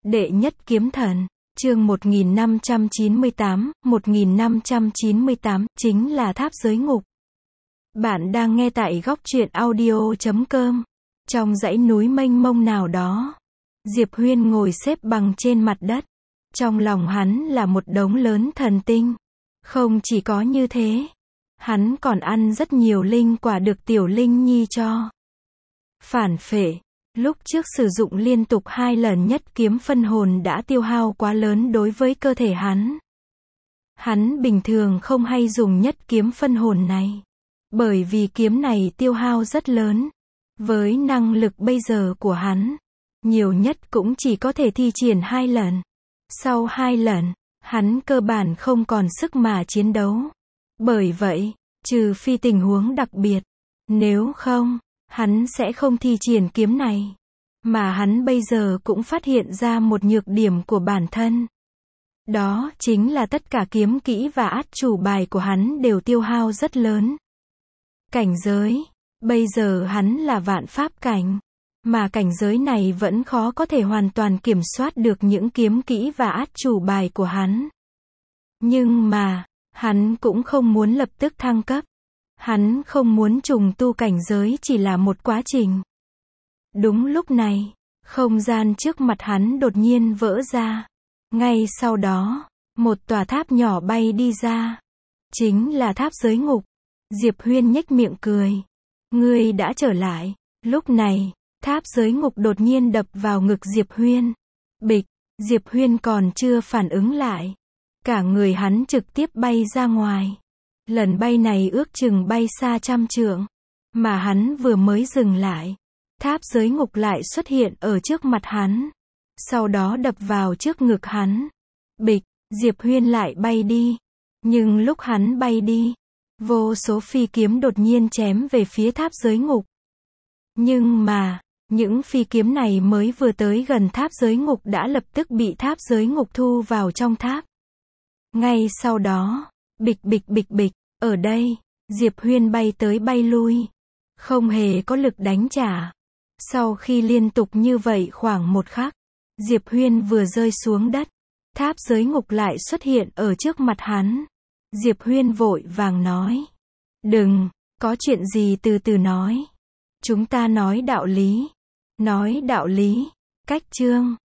Đệ nhất kiếm thần, chương 1598, chính là tháp giới ngục. Bạn đang nghe tại góc truyện audio.com. Trong dãy núi mênh mông nào đó, Diệp Huyên ngồi xếp bằng trên mặt đất. Trong lòng hắn là một đống lớn thần tinh. Không chỉ có như thế, hắn còn ăn rất nhiều linh quả được Tiểu Linh Nhi cho. Phản phệ, lúc trước sử dụng liên tục 2 lần nhất kiếm phân hồn đã tiêu hao quá lớn đối với cơ thể hắn. Hắn bình thường không hay dùng nhất kiếm phân hồn này, bởi vì kiếm này tiêu hao rất lớn. Với năng lực bây giờ của hắn, nhiều nhất cũng chỉ có thể thi triển 2 lần. Sau 2 lần, hắn cơ bản không còn sức mà chiến đấu. Bởi vậy, trừ phi tình huống đặc biệt, nếu không, hắn sẽ không thi triển kiếm này. Mà hắn bây giờ cũng phát hiện ra một nhược điểm của bản thân. Đó chính là tất cả kiếm kỹ và át chủ bài của hắn đều tiêu hao rất lớn. Cảnh giới, bây giờ hắn là vạn pháp cảnh. Mà cảnh giới này vẫn khó có thể hoàn toàn kiểm soát được những kiếm kỹ và át chủ bài của hắn. Nhưng mà, hắn cũng không muốn lập tức thăng cấp. Hắn không muốn trùng tu cảnh giới chỉ là một quá trình. Đúng lúc này, không gian trước mặt hắn đột nhiên vỡ ra. Ngay sau đó, một tòa tháp nhỏ bay đi ra. Chính là tháp giới ngục. Diệp Huyên nhếch miệng cười. Ngươi đã trở lại. Lúc này, tháp giới ngục đột nhiên đập vào ngực Diệp Huyên. Bịch, Diệp Huyên còn chưa phản ứng lại. Cả người hắn trực tiếp bay ra ngoài. Lần bay này ước chừng bay xa 100 trượng. Mà hắn vừa mới dừng lại, tháp giới ngục lại xuất hiện ở trước mặt hắn. Sau đó đập vào trước ngực hắn. Bịch, Diệp Huyên lại bay đi. Nhưng lúc hắn bay đi, vô số phi kiếm đột nhiên chém về phía tháp giới ngục. Nhưng mà, những phi kiếm này mới vừa tới gần tháp giới ngục đã lập tức bị tháp giới ngục thu vào trong tháp. Ngay sau đó, bịch bịch bịch bịch, ở đây, Diệp Huyên bay tới bay lui, không hề có lực đánh trả. Sau khi liên tục như vậy khoảng một khắc, Diệp Huyên vừa rơi xuống đất, tháp giới ngục lại xuất hiện ở trước mặt hắn. Diệp Huyên vội vàng nói, đừng, có chuyện gì từ từ nói. Chúng ta nói đạo lý. Nói đạo lý. Cách chương